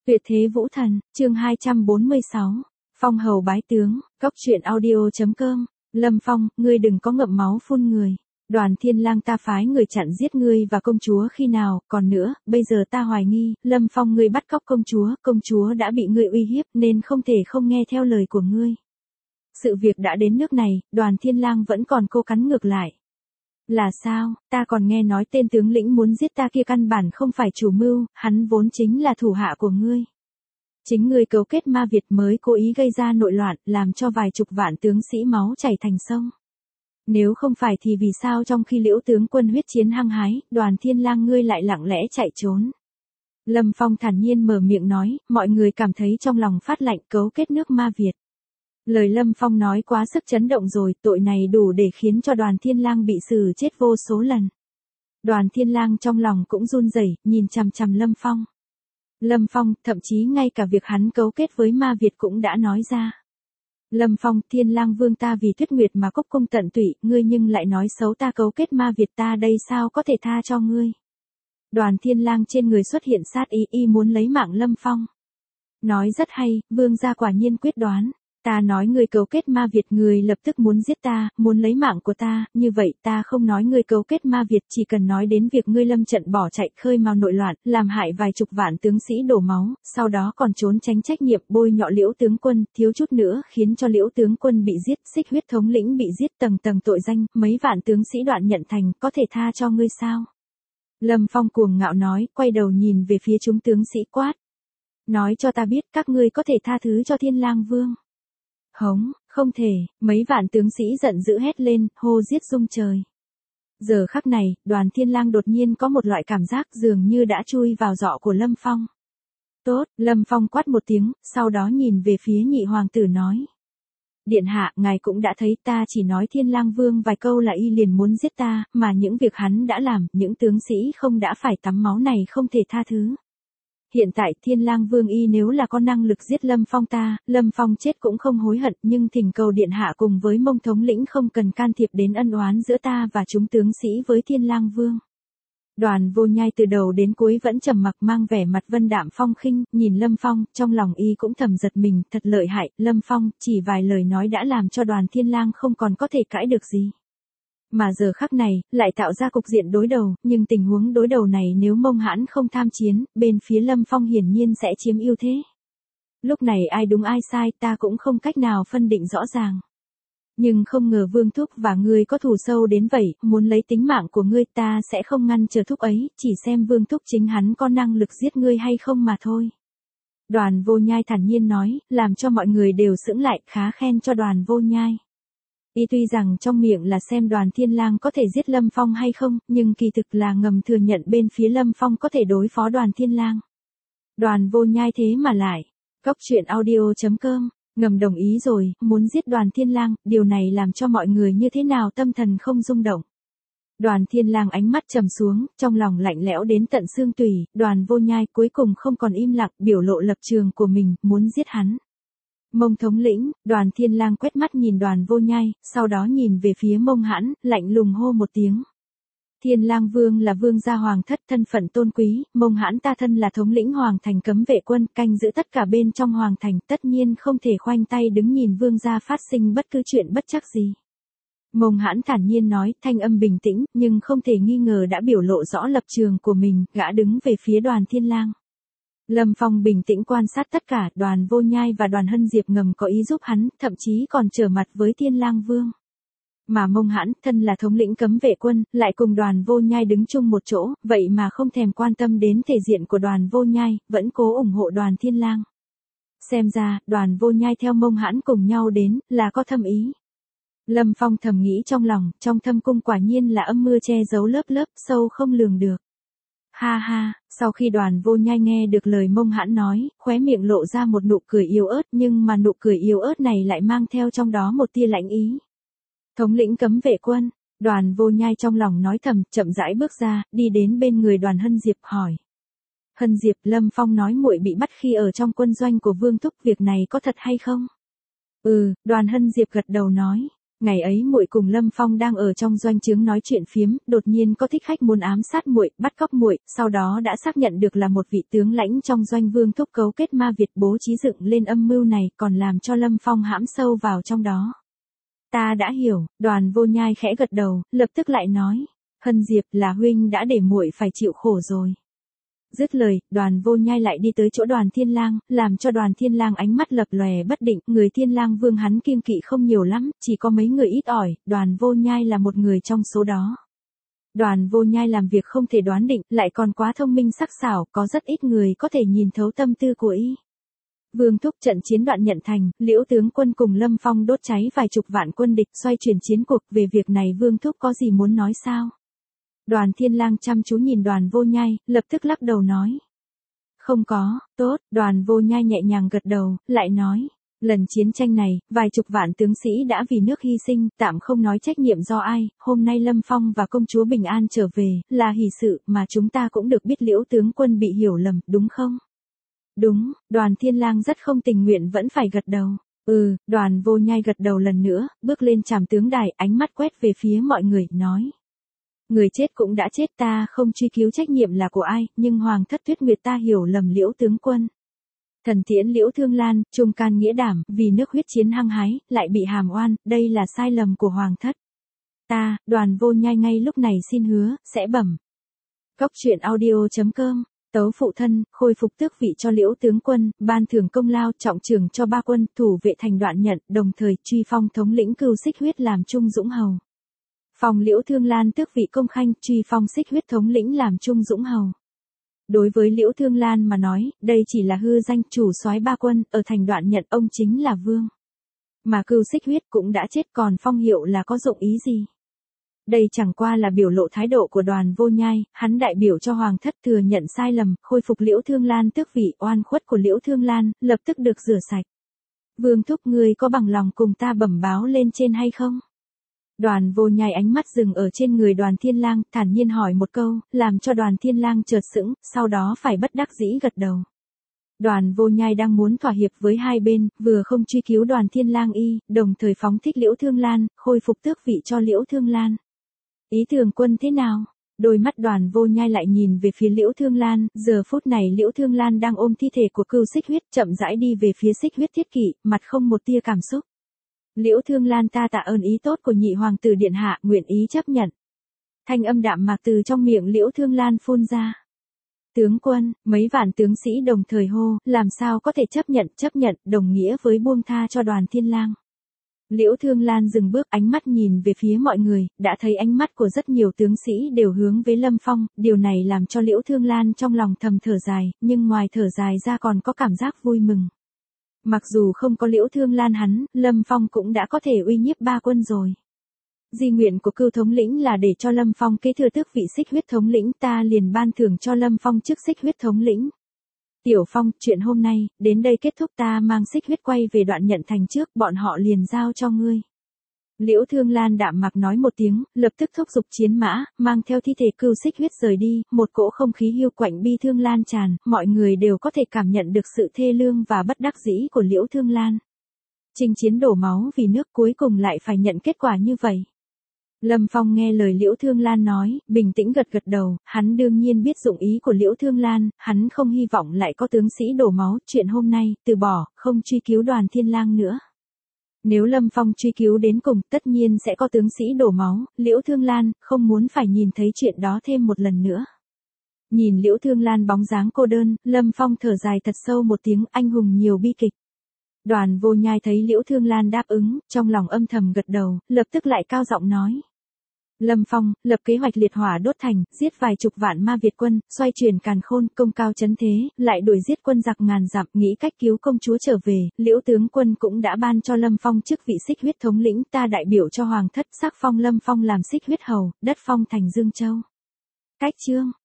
Tuyệt thế vũ thần, chương 246. Phong hầu bái tướng, cóc truyện audio.com. Lâm Phong, ngươi đừng có ngậm máu phun người. Đoàn Thiên Lang ta phái người chặn giết ngươi và công chúa khi nào, còn nữa, bây giờ ta hoài nghi, Lâm Phong ngươi bắt cóc công chúa đã bị ngươi uy hiếp nên không thể không nghe theo lời của ngươi. Sự việc đã đến nước này, Đoàn Thiên Lang vẫn còn cố cắn ngược lại. Là sao, ta còn nghe nói tên tướng lĩnh muốn giết ta kia căn bản không phải chủ mưu, hắn vốn chính là thủ hạ của ngươi. Chính ngươi cấu kết ma Việt mới cố ý gây ra nội loạn, làm cho vài chục vạn tướng sĩ máu chảy thành sông. Nếu không phải thì vì sao trong khi Liễu tướng quân huyết chiến hăng hái, Đoàn Thiên Lang ngươi lại lặng lẽ chạy trốn. Lâm Phong thản nhiên mở miệng nói, mọi người cảm thấy trong lòng phát lạnh, cấu kết nước ma Việt. Lời Lâm Phong nói quá sức chấn động rồi, tội này đủ để khiến cho Đoàn Thiên Lang bị xử chết vô số lần. Đoàn Thiên Lang trong lòng cũng run rẩy, nhìn chằm chằm Lâm Phong. Lâm Phong, thậm chí ngay cả việc hắn cấu kết với ma Việt cũng đã nói ra. Lâm Phong, Thiên Lang vương ta vì Tuyết Nguyệt mà cốc cung tận tụy, ngươi nhưng lại nói xấu ta cấu kết ma Việt, ta đây sao có thể tha cho ngươi. Đoàn Thiên Lang trên người xuất hiện sát ý muốn lấy mạng Lâm Phong. Nói rất hay, vương gia quả nhiên quyết đoán. Ta nói ngươi cấu kết ma Việt, người lập tức muốn giết ta, muốn lấy mạng của ta, như vậy ta không nói ngươi cấu kết ma Việt, chỉ cần nói đến việc ngươi lâm trận bỏ chạy khơi mào nội loạn, làm hại vài chục vạn tướng sĩ đổ máu, sau đó còn trốn tránh trách nhiệm, bôi nhọ Liễu tướng quân, thiếu chút nữa khiến cho Liễu tướng quân bị giết, Xích Huyết thống lĩnh bị giết, tầng tầng tội danh, mấy vạn tướng sĩ đoạn nhận thành, có thể tha cho ngươi sao? Lâm Phong cuồng ngạo nói, quay đầu nhìn về phía chúng tướng sĩ quát. Nói cho ta biết các ngươi có thể tha thứ cho Thiên Lang vương. Hống, không thể, mấy vạn tướng sĩ giận dữ hét lên, hô giết rung trời. Giờ khắc này, Đoàn Thiên Lang đột nhiên có một loại cảm giác dường như đã chui vào giọ của Lâm Phong. Tốt, Lâm Phong quát một tiếng, sau đó nhìn về phía nhị hoàng tử nói. Điện hạ, ngài cũng đã thấy ta chỉ nói Thiên Lang vương vài câu là y liền muốn giết ta, mà những việc hắn đã làm, những tướng sĩ không đã phải tắm máu này không thể tha thứ. Hiện tại Thiên Lang vương y nếu là có năng lực giết Lâm Phong ta, Lâm Phong chết cũng không hối hận, nhưng thỉnh cầu điện hạ cùng với Mông thống lĩnh không cần can thiệp đến ân oán giữa ta và chúng tướng sĩ với Thiên Lang vương. Đoàn Vô Nhai từ đầu đến cuối vẫn trầm mặc, mang vẻ mặt vân đạm phong khinh, nhìn Lâm Phong, trong lòng y cũng thầm giật mình, thật lợi hại, Lâm Phong, chỉ vài lời nói đã làm cho Đoàn Thiên Lang không còn có thể cãi được gì. Mà giờ khắc này, lại tạo ra cục diện đối đầu, nhưng tình huống đối đầu này nếu Mông Hãn không tham chiến, bên phía Lâm Phong hiển nhiên sẽ chiếm ưu thế. Lúc này ai đúng ai sai ta cũng không cách nào phân định rõ ràng. Nhưng không ngờ Vương Thúc và ngươi có thù sâu đến vậy, muốn lấy tính mạng của ngươi, ta sẽ không ngăn trở Thúc ấy, chỉ xem Vương Thúc chính hắn có năng lực giết ngươi hay không mà thôi. Đoàn Vô Nhai thản nhiên nói, làm cho mọi người đều sững lại, khá khen cho Đoàn Vô Nhai. Y tuy rằng trong miệng là xem Đoàn Thiên Lang có thể giết Lâm Phong hay không, nhưng kỳ thực là ngầm thừa nhận bên phía Lâm Phong có thể đối phó Đoàn Thiên Lang. Đoàn Vô Nhai thế mà lại, cóc truyện audio.com, ngầm đồng ý rồi, muốn giết Đoàn Thiên Lang, điều này làm cho mọi người như thế nào tâm thần không rung động. Đoàn Thiên Lang ánh mắt trầm xuống, trong lòng lạnh lẽo đến tận xương tủy, Đoàn Vô Nhai cuối cùng không còn im lặng, biểu lộ lập trường của mình, muốn giết hắn. Mông thống lĩnh, Đoàn Thiên Lang quét mắt nhìn Đoàn Vô Nhai, sau đó nhìn về phía Mông Hãn, lạnh lùng hô một tiếng. Thiên Lang vương là vương gia hoàng thất, thân phận tôn quý, Mông Hãn ta thân là thống lĩnh hoàng thành cấm vệ quân, canh giữ tất cả bên trong hoàng thành, tất nhiên không thể khoanh tay đứng nhìn vương gia phát sinh bất cứ chuyện bất trắc gì. Mông Hãn thản nhiên nói, thanh âm bình tĩnh, nhưng không thể nghi ngờ đã biểu lộ rõ lập trường của mình, gã đứng về phía Đoàn Thiên Lang. Lâm Phong bình tĩnh quan sát tất cả, Đoàn Vô Nhai và Đoàn Hân Diệp ngầm có ý giúp hắn, thậm chí còn trở mặt với Thiên Lang vương. Mà Mông Hãn, thân là thống lĩnh cấm vệ quân, lại cùng Đoàn Vô Nhai đứng chung một chỗ, vậy mà không thèm quan tâm đến thể diện của Đoàn Vô Nhai, vẫn cố ủng hộ Đoàn Thiên Lang. Xem ra, Đoàn Vô Nhai theo Mông Hãn cùng nhau đến, là có thâm ý. Lâm Phong thầm nghĩ trong lòng, trong thâm cung quả nhiên là âm mưa che giấu lớp lớp, sâu không lường được. Ha ha, sau khi Đoàn Vô Nhai nghe được lời Mông Hãn nói, khóe miệng lộ ra một nụ cười yếu ớt, nhưng mà nụ cười yếu ớt này lại mang theo trong đó một tia lãnh ý. Thống lĩnh cấm vệ quân, Đoàn Vô Nhai trong lòng nói thầm, chậm rãi bước ra, đi đến bên người Đoàn Hân Diệp hỏi. Hân Diệp, Lâm Phong nói muội bị bắt khi ở trong quân doanh của Vương Thúc, việc này có thật hay không? Đoàn Hân Diệp gật đầu nói. Ngày ấy muội cùng Lâm Phong đang ở trong doanh trướng nói chuyện phiếm, đột nhiên có thích khách muốn ám sát muội, bắt cóc muội, sau đó đã xác nhận được là một vị tướng lãnh trong doanh Vương Thúc cấu kết ma Việt bố trí dựng lên âm mưu này, còn làm cho Lâm Phong hãm sâu vào trong đó. Ta đã hiểu, Đoàn Vô Nhai khẽ gật đầu, lập tức lại nói, Hân Diệp, là huynh đã để muội phải chịu khổ rồi. Dứt lời, Đoàn Vô Nhai lại đi tới chỗ Đoàn Thiên Lang, làm cho Đoàn Thiên Lang ánh mắt lập lòe bất định, người Thiên Lang Vương hắn kiêng kỵ không nhiều lắm, chỉ có mấy người ít ỏi, Đoàn Vô Nhai là một người trong số đó. Đoàn Vô Nhai làm việc không thể đoán định, lại còn quá thông minh sắc sảo, có rất ít người có thể nhìn thấu tâm tư của y. Vương Thúc trận chiến đoạn nhận thành, Liễu tướng quân cùng Lâm Phong đốt cháy vài chục vạn quân địch, xoay chuyển chiến cuộc, về việc này Vương Thúc có gì muốn nói sao? Đoàn Thiên Lang chăm chú nhìn Đoàn Vô Nhai, lập tức lắc đầu nói. Không có, tốt, Đoàn Vô Nhai nhẹ nhàng gật đầu, lại nói. Lần chiến tranh này, vài chục vạn tướng sĩ đã vì nước hy sinh, tạm không nói trách nhiệm do ai, hôm nay Lâm Phong và công chúa bình an trở về, là hỷ sự, mà chúng ta cũng được biết Liễu tướng quân bị hiểu lầm, đúng không? Đúng, Đoàn Thiên Lang rất không tình nguyện vẫn phải gật đầu. Đoàn Vô Nhai gật đầu lần nữa, bước lên trảm tướng đài, ánh mắt quét về phía mọi người, nói. Người chết cũng đã chết, ta không truy cứu trách nhiệm là của ai, nhưng Hoàng thất Tuyết Nguyệt ta hiểu lầm Liễu tướng quân. Thần tiễn Liễu Thương Lan, trung can nghĩa đảm, vì nước huyết chiến hăng hái, lại bị hàm oan, đây là sai lầm của Hoàng thất. Ta, Đoàn Vô Nhai ngay lúc này xin hứa, sẽ bẩm. Cốc truyện audio.com, tấu phụ thân, khôi phục tước vị cho Liễu tướng quân, ban thưởng công lao, trọng trưởng cho 3 quân, thủ vệ thành Đoạn Nhận, đồng thời truy phong thống lĩnh Cưu Xích Huyết làm Trung Dũng Hầu. Phong Liễu Thương Lan tước vị công khanh, truy phong Xích Huyết thống lĩnh làm Trung Dũng Hầu. Đối với Liễu Thương Lan mà nói, đây chỉ là hư danh, chủ soái 3 quân, ở thành Đoạn Nhận ông chính là vương. Mà Cưu Xích Huyết cũng đã chết, còn phong hiệu là có dụng ý gì? Đây chẳng qua là biểu lộ thái độ của Đoàn Vô Nhai, hắn đại biểu cho Hoàng thất thừa nhận sai lầm, khôi phục Liễu Thương Lan tước vị, oan khuất của Liễu Thương Lan, lập tức được rửa sạch. Vương thúc, ngươi có bằng lòng cùng ta bẩm báo lên trên hay không? Đoàn Vô Nhai ánh mắt dừng ở trên người Đoàn Thiên Lang, thản nhiên hỏi một câu, làm cho Đoàn Thiên Lang chợt sững, sau đó phải bất đắc dĩ gật đầu. Đoàn Vô Nhai đang muốn thỏa hiệp với hai bên, vừa không truy cứu Đoàn Thiên Lang y, đồng thời phóng thích Liễu Thương Lan, khôi phục tước vị cho Liễu Thương Lan. Ý tưởng quân thế nào? Đôi mắt Đoàn Vô Nhai lại nhìn về phía Liễu Thương Lan, giờ phút này Liễu Thương Lan đang ôm thi thể của Cưu Xích Huyết, chậm rãi đi về phía Xích Huyết Thiết Kỵ, mặt không một tia cảm xúc. Liễu Thương Lan, ta tạ ơn ý tốt của nhị hoàng tử điện hạ, nguyện ý chấp nhận. Thanh âm đạm mạc từ trong miệng Liễu Thương Lan phun ra. Tướng quân, mấy vạn tướng sĩ đồng thời hô, làm sao có thể chấp nhận, đồng nghĩa với buông tha cho Đoàn Thiên Lang. Liễu Thương Lan dừng bước, ánh mắt nhìn về phía mọi người, đã thấy ánh mắt của rất nhiều tướng sĩ đều hướng với Lâm Phong, điều này làm cho Liễu Thương Lan trong lòng thầm thở dài, nhưng ngoài thở dài ra còn có cảm giác vui mừng. Mặc dù không có Liễu Thương Lan hắn, Lâm Phong cũng đã có thể uy nhiếp 3 quân rồi. Di nguyện của Cưu thống lĩnh là để cho Lâm Phong kế thừa tước vị Xích Huyết thống lĩnh, ta liền ban thưởng cho Lâm Phong chức Xích Huyết thống lĩnh. Tiểu Phong, chuyện hôm nay, đến đây kết thúc, ta mang Xích Huyết quay về Đoạn Nhận thành trước, bọn họ liền giao cho ngươi. Liễu Thương Lan đạm mạc nói một tiếng, lập tức thúc giục chiến mã, mang theo thi thể Cưu Xích Huyết rời đi, một cỗ không khí hiu quạnh bi thương lan tràn, mọi người đều có thể cảm nhận được sự thê lương và bất đắc dĩ của Liễu Thương Lan. Chinh chiến đổ máu vì nước, cuối cùng lại phải nhận kết quả như vậy. Lâm Phong nghe lời Liễu Thương Lan nói, bình tĩnh gật đầu, hắn đương nhiên biết dụng ý của Liễu Thương Lan, hắn không hy vọng lại có tướng sĩ đổ máu, chuyện hôm nay, từ bỏ, không truy cứu Đoàn Thiên Lang nữa. Nếu Lâm Phong truy cứu đến cùng, tất nhiên sẽ có tướng sĩ đổ máu, Liễu Thương Lan không muốn phải nhìn thấy chuyện đó thêm một lần nữa. Nhìn Liễu Thương Lan bóng dáng cô đơn, Lâm Phong thở dài thật sâu một tiếng, anh hùng nhiều bi kịch. Đoàn Vô Nhai thấy Liễu Thương Lan đáp ứng, trong lòng âm thầm gật đầu, lập tức lại cao giọng nói. Lâm Phong, lập kế hoạch liệt hỏa đốt thành, giết vài chục vạn ma Việt quân, xoay chuyển càn khôn, công cao chấn thế, lại đuổi giết quân giặc ngàn dặm, nghĩ cách cứu công chúa trở về, Liễu tướng quân cũng đã ban cho Lâm Phong chức vị Xích Huyết thống lĩnh, ta đại biểu cho Hoàng thất, sắc phong Lâm Phong làm Xích Huyết hầu, đất phong thành Dương Châu. Cách chương